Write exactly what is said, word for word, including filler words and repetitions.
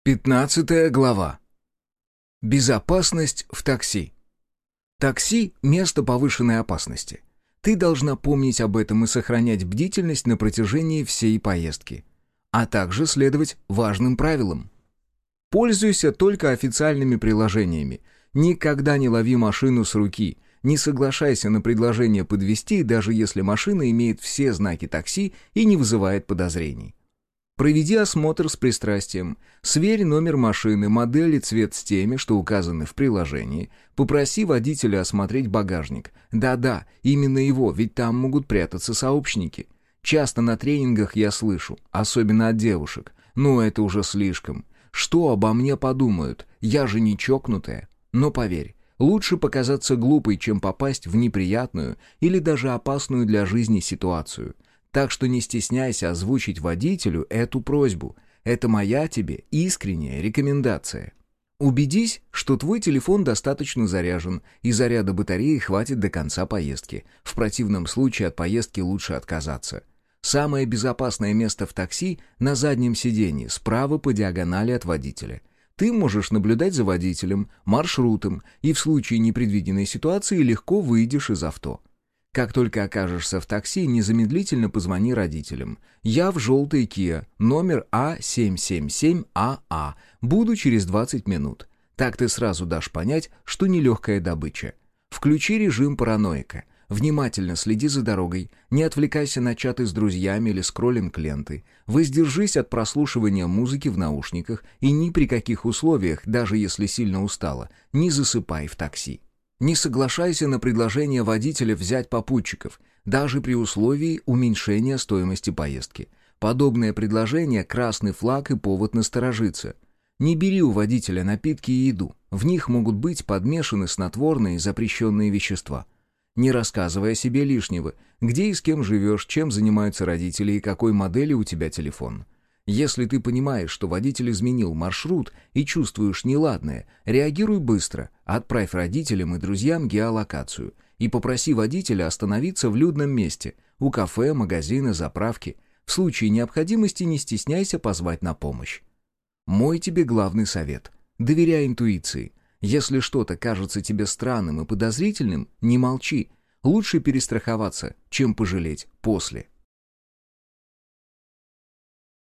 Пятнадцатая глава. Безопасность в такси. Такси – место повышенной опасности. Ты должна помнить об этом и сохранять бдительность на протяжении всей поездки, а также следовать важным правилам. Пользуйся только официальными приложениями. Никогда не лови машину с руки. Не соглашайся на предложение подвезти, даже если машина имеет все знаки такси и не вызывает подозрений. Проведи осмотр с пристрастием. Сверь номер машины, модель и цвет с теми, что указаны в приложении. Попроси водителя осмотреть багажник. Да-да, именно его, ведь там могут прятаться сообщники. Часто на тренингах я слышу, особенно от девушек: «Ну, это уже слишком. Что обо мне подумают? Я же не чокнутая». Но поверь, лучше показаться глупой, чем попасть в неприятную или даже опасную для жизни ситуацию. Так что не стесняйся озвучить водителю эту просьбу. Это моя тебе искренняя рекомендация. Убедись, что твой телефон достаточно заряжен, и заряда батареи хватит до конца поездки. В противном случае от поездки лучше отказаться. Самое безопасное место в такси – на заднем сиденье, справа по диагонали от водителя. Ты можешь наблюдать за водителем, маршрутом, и в случае непредвиденной ситуации легко выйдешь из авто. Как только окажешься в такси, незамедлительно позвони родителям. Я в желтой Kia, номер А семь семь семь А А. Буду через двадцать минут. Так ты сразу дашь понять, что нелегкая добыча. Включи режим параноика. Внимательно следи за дорогой. Не отвлекайся на чаты с друзьями или скроллинг ленты. Воздержись от прослушивания музыки в наушниках и ни при каких условиях, даже если сильно устала, не засыпай в такси. Не соглашайся на предложение водителя взять попутчиков, даже при условии уменьшения стоимости поездки. Подобное предложение – красный флаг и повод насторожиться. Не бери у водителя напитки и еду, в них могут быть подмешаны снотворные и запрещенные вещества. Не рассказывай о себе лишнего, где и с кем живешь, чем занимаются родители и какой модели у тебя телефон. Если ты понимаешь, что водитель изменил маршрут и чувствуешь неладное, реагируй быстро, отправь родителям и друзьям геолокацию и попроси водителя остановиться в людном месте, у кафе, магазина, заправки. В случае необходимости не стесняйся позвать на помощь. Мой тебе главный совет. Доверяй интуиции. Если что-то кажется тебе странным и подозрительным, не молчи. Лучше перестраховаться, чем пожалеть после.